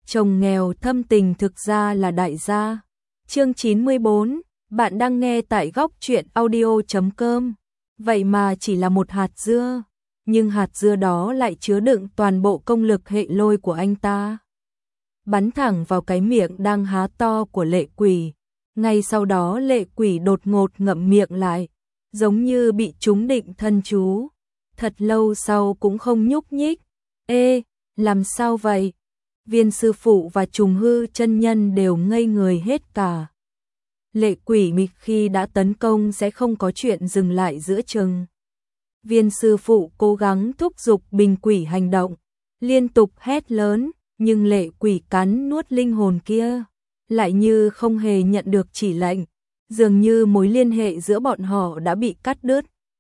chồng nghèo thâm tình thực ra là đại gia. Chương 94, bạn đang nghe tại góc truyện audio.com. Vậy mà chỉ là một hạt dưa, nhưng hạt dưa đó lại chứa đựng toàn bộ công lực hệ lôi của anh ta. Bắn thẳng vào cái miệng đang há to của Lệ Quỷ. Ngay sau đó Lệ Quỷ đột ngột ngậm miệng lại, giống như bị trúng định thân chú. Thật lâu sau cũng không nhúc nhích. Ê, làm sao vậy? Viên sư phụ và Trùng Hư chân nhân đều ngây người hết cả. Lệ Quỷ mịch khi đã tấn công sẽ không có chuyện dừng lại giữa chừng. Viên sư phụ cố gắng thúc giục Bình Quỷ hành động, liên tục hét lớn, nhưng Lệ Quỷ cắn nuốt linh hồn kia, lại như không hề nhận được chỉ lệnh, dường như mối liên hệ giữa bọn họ đã bị cắt đứt.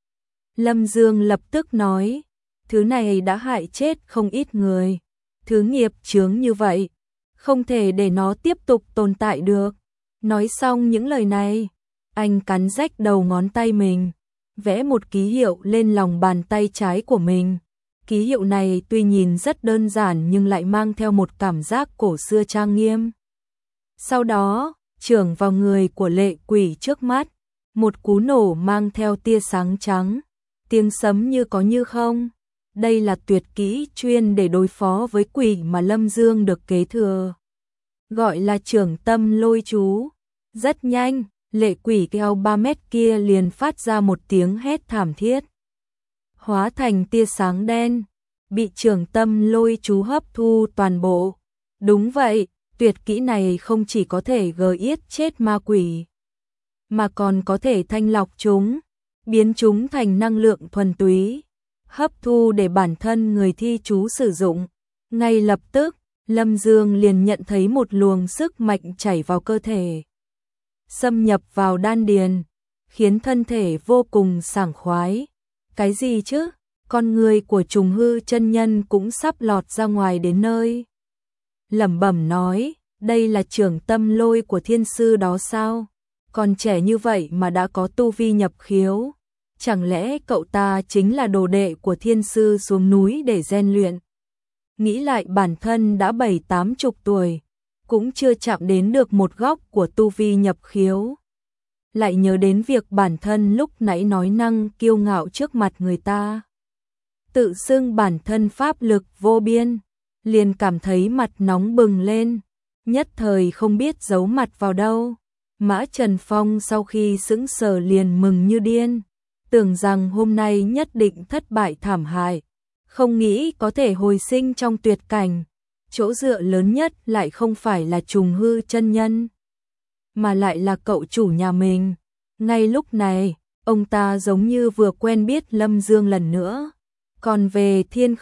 Lâm Dương lập tức nói, thứ này đã hại chết không ít người, thứ nghiệp chướng như vậy, không thể để nó tiếp tục tồn tại được. Nói xong những lời này, anh cắn rách đầu ngón tay mình, vẽ một ký hiệu lên lòng bàn tay trái của mình. Ký hiệu này tuy nhìn rất đơn giản nhưng lại mang theo một cảm giác cổ xưa trang nghiêm. Sau đó, chưởng vào người của Lệ Quỷ trước mắt, một cú nổ mang theo tia sáng trắng, tiếng sấm như có như không. Đây là tuyệt kỹ chuyên để đối phó với quỷ mà Lâm Dương được kế thừa, gọi là chưởng tâm lôi chú. Rất nhanh, Lệ Quỷ keo 3 mét kia liền phát ra một tiếng hét thảm thiết, hóa thành tia sáng đen, bị chưởng tâm lôi chú hấp thu toàn bộ. Đúng vậy, tuyệt kỹ này không chỉ có thể giết chết ma quỷ, mà còn có thể thanh lọc chúng, biến chúng thành năng lượng thuần túy, hấp thu để bản thân người thi chú sử dụng. Ngay lập tức, Lâm Dương liền nhận thấy một luồng sức mạnh chảy vào cơ thể, xâm nhập vào đan điền, khiến thân thể vô cùng sảng khoái. Cái gì chứ? Con người của Trùng Hư chân nhân cũng sắp lọt ra ngoài đến nơi. Lẩm bẩm nói, đây là chưởng tâm lôi của thiên sư đó sao? Còn trẻ như vậy mà đã có tu vi nhập khiếu. Chẳng lẽ cậu ta chính là đồ đệ của thiên sư xuống núi để rèn luyện? Nghĩ lại bản thân đã 7-80 tuổi, cũng chưa chạm đến được một góc của tu vi nhập khiếu. Lại nhớ đến việc bản thân lúc nãy nói năng kiêu ngạo trước mặt người ta, tự xưng bản thân pháp lực vô biên, liền cảm thấy mặt nóng bừng lên, nhất thời không biết giấu mặt vào đâu. Mã Trần Phong sau khi sững sờ liền mừng như điên, tưởng rằng hôm nay nhất định thất bại thảm hại, không nghĩ có thể hồi sinh trong tuyệt cảnh. Chỗ dựa lớn nhất lại không phải là Trùng Hư chân nhân, mà lại là cậu chủ nhà mình. Ngay lúc này, ông ta giống như vừa quen biết Lâm Dương lần nữa. Còn về Thiên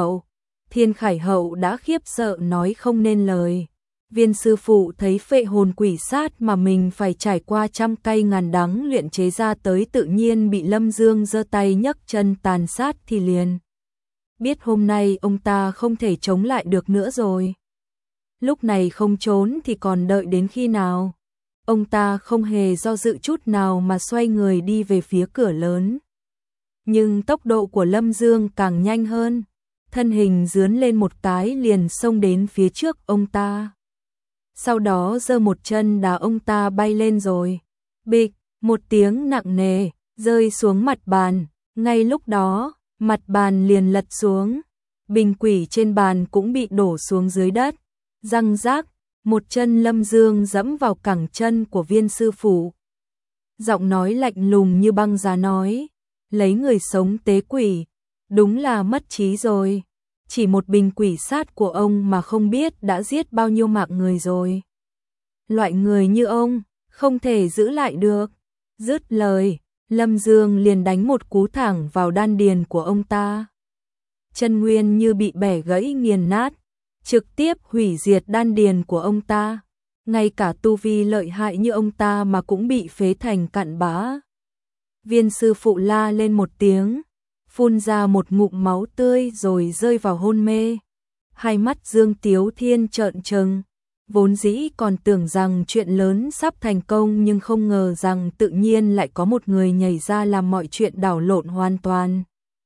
Khải Hậu đã khiếp sợ nói không nên lời. Viên sư phụ thấy phệ hồn quỷ sát mà mình phải trải qua trăm cay ngàn đắng luyện chế ra tới tự nhiên bị Lâm Dương giơ tay nhấc chân tàn sát thì liền biết hôm nay ông ta không thể chống lại được nữa rồi. Lúc này không trốn thì còn đợi đến khi nào? Ông ta không hề do dự chút nào mà xoay người đi về phía cửa lớn. Nhưng tốc độ của Lâm Dương càng nhanh hơn, thân hình rướn lên một cái liền xông đến phía trước ông ta. Sau đó giơ một chân đá ông ta bay lên rồi. Bịch, một tiếng nặng nề, rơi xuống mặt bàn. Ngay lúc đó, mặt bàn liền lật xuống. Bình quỷ trên bàn cũng bị đổ xuống dưới đất. Răng rác, một chân Lâm Dương dẫm vào cẳng chân của viên sư phụ. Giọng nói lạnh lùng như băng giá nói, lấy người sống tế quỷ, đúng là mất trí rồi. Chỉ một bình quỷ sát của ông mà không biết đã giết bao nhiêu mạng người rồi. Loại người như ông, không thể giữ lại được. Dứt lời, Lâm Dương liền đánh một cú thẳng vào đan điền của ông ta. Chân nguyên như bị bẻ gãy nghiền nát, trực tiếp hủy diệt đan điền của ông ta. Ngay cả tu vi lợi hại như ông ta mà cũng bị phế thành cặn bã. Viên sư phụ la lên một tiếng, phun ra một ngụm máu tươi rồi rơi vào hôn mê. Hai mắt Dương Tiếu Thiên trợn trừng, vốn dĩ còn tưởng rằng chuyện lớn sắp thành công nhưng không ngờ rằng tự nhiên lại có một người nhảy ra làm mọi chuyện đảo lộn hoàn toàn.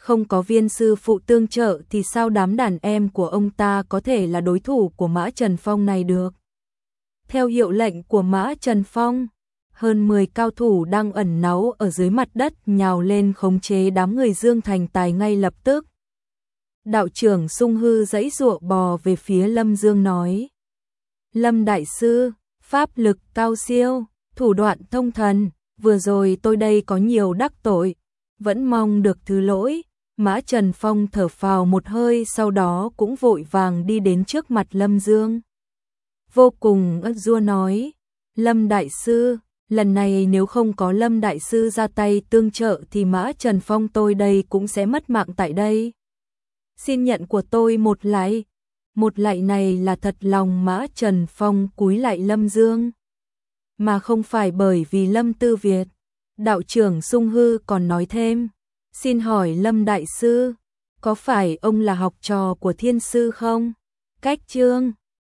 không có viên sư phụ tương trợ thì sao đám đàn em của ông ta có thể là đối thủ của Mã Trần Phong này được. Theo hiệu lệnh của Mã Trần Phong, hơn 10 cao thủ đang ẩn náu ở dưới mặt đất nhào lên khống chế đám người Dương Thành Tài ngay lập tức. Đạo trưởng Sung Hư giãy giụa bò về phía Lâm Dương nói: Lâm đại sư, pháp lực cao siêu, thủ đoạn thông thần, vừa rồi tôi đây có nhiều đắc tội, vẫn mong được thứ lỗi. Mã Trần Phong thở phào một hơi, sau đó cũng vội vàng đi đến trước mặt Lâm Dương. Vô cùng ức dua nói: Lâm đại sư, lần này nếu không có Lâm đại sư ra tay tương trợ thì Mã Trần Phong tôi đây cũng sẽ mất mạng tại đây. Xin nhận của tôi một lạy. Một lạy này là thật lòng Mã Trần Phong cúi lạy Lâm Dương, mà không phải bởi vì Lâm Tư Việt. Đạo trưởng Sung Hư còn nói thêm: Xin hỏi Lâm đại sư, có phải ông là học trò của Thiên sư không? Cách chương